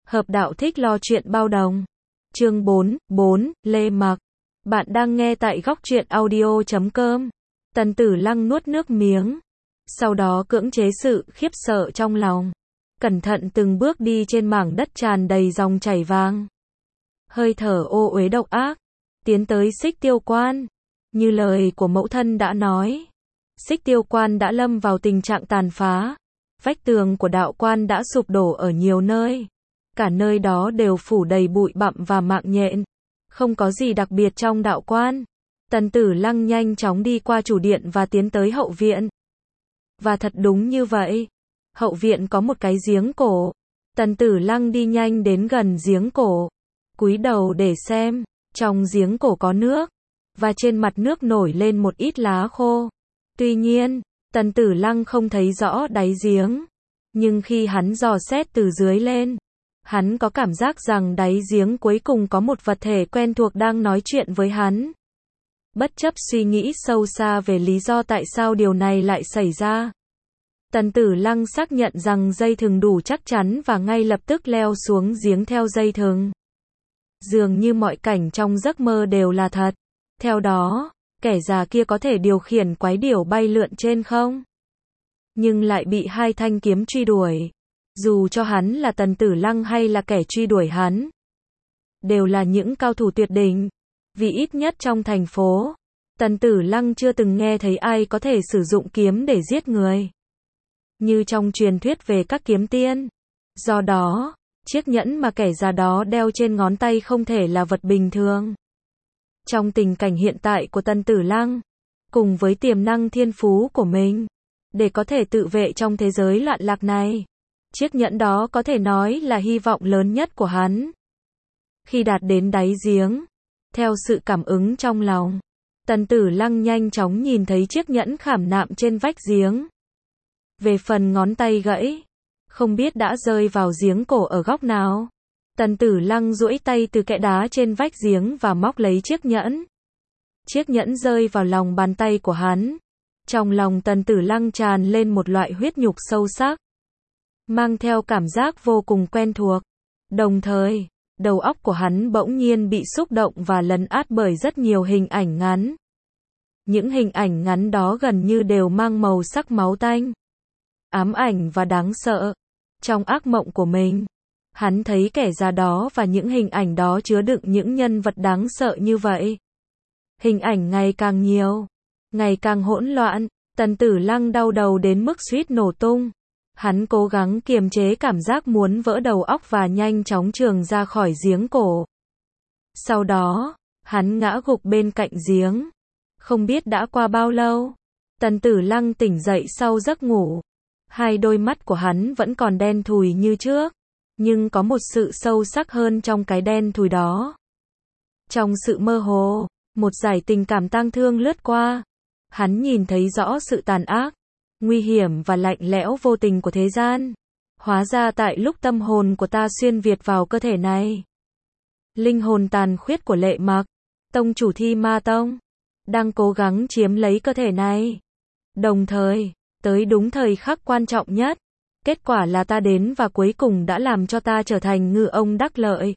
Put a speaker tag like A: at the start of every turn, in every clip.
A: Hợp đạo thích lo chuyện bao đồng. Chương 4, Lê Mặc. Bạn đang nghe tại góc truyện audio.com. Tần Tử Lăng nuốt nước miếng. Sau đó cưỡng chế sự khiếp sợ trong lòng. Cẩn thận từng bước đi trên mảng đất tràn đầy dòng chảy vàng. Hơi thở ô uế độc ác. Tiến tới Xích Tiêu Quan. Như lời của mẫu thân đã nói. Xích Tiêu Quan đã lâm vào tình trạng tàn phá. Vách tường của đạo quan đã sụp đổ ở nhiều nơi. Cả nơi đó đều phủ đầy bụi bặm và mạng nhện. Không có gì đặc biệt trong đạo quan. Tần Tử Lăng nhanh chóng đi qua chủ điện và tiến tới hậu viện. Và thật đúng như vậy. Hậu viện có một cái giếng cổ. Tần Tử Lăng đi nhanh đến gần giếng cổ. Cúi đầu để xem. Trong giếng cổ có nước. Và trên mặt nước nổi lên một ít lá khô. Tuy nhiên, Tần Tử Lăng không thấy rõ đáy giếng. Nhưng khi hắn dò xét từ dưới lên, hắn có cảm giác rằng đáy giếng cuối cùng có một vật thể quen thuộc đang nói chuyện với hắn. Bất chấp suy nghĩ sâu xa về lý do tại sao điều này lại xảy ra, Tần Tử Lăng xác nhận rằng dây thừng đủ chắc chắn và ngay lập tức leo xuống giếng theo dây thừng. Dường như mọi cảnh trong giấc mơ đều là thật. Theo đó, kẻ già kia có thể điều khiển quái điểu bay lượn trên không, nhưng lại bị hai thanh kiếm truy đuổi. Dù cho hắn là Tần Tử Lăng hay là kẻ truy đuổi hắn, đều là những cao thủ tuyệt đỉnh. Vì ít nhất trong thành phố, Tần Tử Lăng chưa từng nghe thấy ai có thể sử dụng kiếm để giết người, như trong truyền thuyết về các kiếm tiên. Do đó, chiếc nhẫn mà kẻ già đó đeo trên ngón tay không thể là vật bình thường. Trong tình cảnh hiện tại của Tần Tử Lăng, cùng với tiềm năng thiên phú của mình, để có thể tự vệ trong thế giới loạn lạc này, chiếc nhẫn đó có thể nói là hy vọng lớn nhất của hắn. Khi đạt đến đáy giếng, theo sự cảm ứng trong lòng, Tần Tử Lăng nhanh chóng nhìn thấy chiếc nhẫn khảm nạm trên vách giếng. Về phần ngón tay gãy, không biết đã rơi vào giếng cổ ở góc nào. Tần Tử Lăng duỗi tay từ kẽ đá trên vách giếng và móc lấy chiếc nhẫn. Chiếc nhẫn rơi vào lòng bàn tay của hắn. Trong lòng Tần Tử Lăng tràn lên một loại huyết nhục sâu sắc, mang theo cảm giác vô cùng quen thuộc. Đồng thời, đầu óc của hắn bỗng nhiên bị xúc động và lấn át bởi rất nhiều hình ảnh ngắn. Những hình ảnh ngắn đó gần như đều mang màu sắc máu tanh, ám ảnh và đáng sợ. Trong ác mộng của mình, hắn thấy kẻ già đó và những hình ảnh đó chứa đựng những nhân vật đáng sợ như vậy. Hình ảnh ngày càng nhiều, ngày càng hỗn loạn. Tần Tử Lăng đau đầu đến mức suýt nổ tung. Hắn cố gắng kiềm chế cảm giác muốn vỡ đầu óc và nhanh chóng trườn ra khỏi giếng cổ. Sau đó, hắn ngã gục bên cạnh giếng. Không biết đã qua bao lâu, Tần Tử Lăng tỉnh dậy sau giấc ngủ. Hai đôi mắt của hắn vẫn còn đen thùi như trước, nhưng có một sự sâu sắc hơn trong cái đen thùi đó. Trong sự mơ hồ, một dải tình cảm tang thương lướt qua. Hắn nhìn thấy rõ sự tàn ác, nguy hiểm và lạnh lẽo vô tình của thế gian. Hóa ra tại lúc tâm hồn của ta xuyên việt vào cơ thể này, linh hồn tàn khuyết của Lệ Mặc, tông chủ Thi Ma Tông, đang cố gắng chiếm lấy cơ thể này. Đồng thời, tới đúng thời khắc quan trọng nhất, kết quả là ta đến và cuối cùng đã làm cho ta trở thành ngư ông đắc lợi.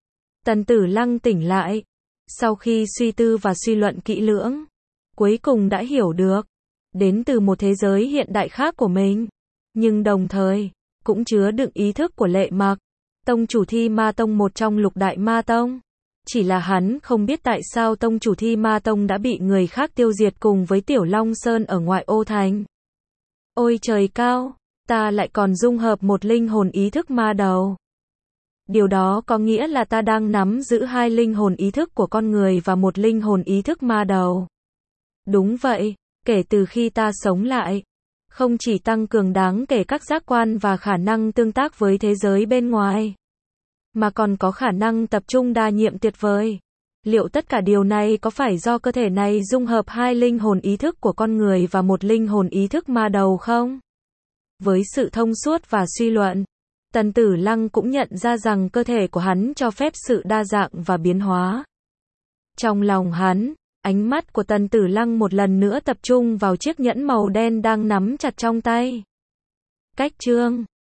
A: Tần Tử Lăng tỉnh lại, sau khi suy tư và suy luận kỹ lưỡng, cuối cùng đã hiểu được, đến từ một thế giới hiện đại khác của mình, nhưng đồng thời, cũng chứa đựng ý thức của Lệ Mặc, tông chủ Thi Ma Tông, một trong lục đại ma tông. Chỉ là hắn không biết tại sao tông chủ Thi Ma Tông đã bị người khác tiêu diệt cùng với Tiểu Long Sơn ở ngoại ô thành. Ôi trời cao, ta lại còn dung hợp một linh hồn ý thức ma đầu. Điều đó có nghĩa là ta đang nắm giữ hai linh hồn ý thức của con người và một linh hồn ý thức ma đầu. Đúng vậy, kể từ khi ta sống lại, không chỉ tăng cường đáng kể các giác quan và khả năng tương tác với thế giới bên ngoài, mà còn có khả năng tập trung đa nhiệm tuyệt vời. Liệu tất cả điều này có phải do cơ thể này dung hợp hai linh hồn ý thức của con người và một linh hồn ý thức ma đầu không? Với sự thông suốt và suy luận, Tần Tử Lăng cũng nhận ra rằng cơ thể của hắn cho phép sự đa dạng và biến hóa. Trong lòng hắn, ánh mắt của Tần Tử Lăng một lần nữa tập trung vào chiếc nhẫn màu đen đang nắm chặt trong tay. Cách chương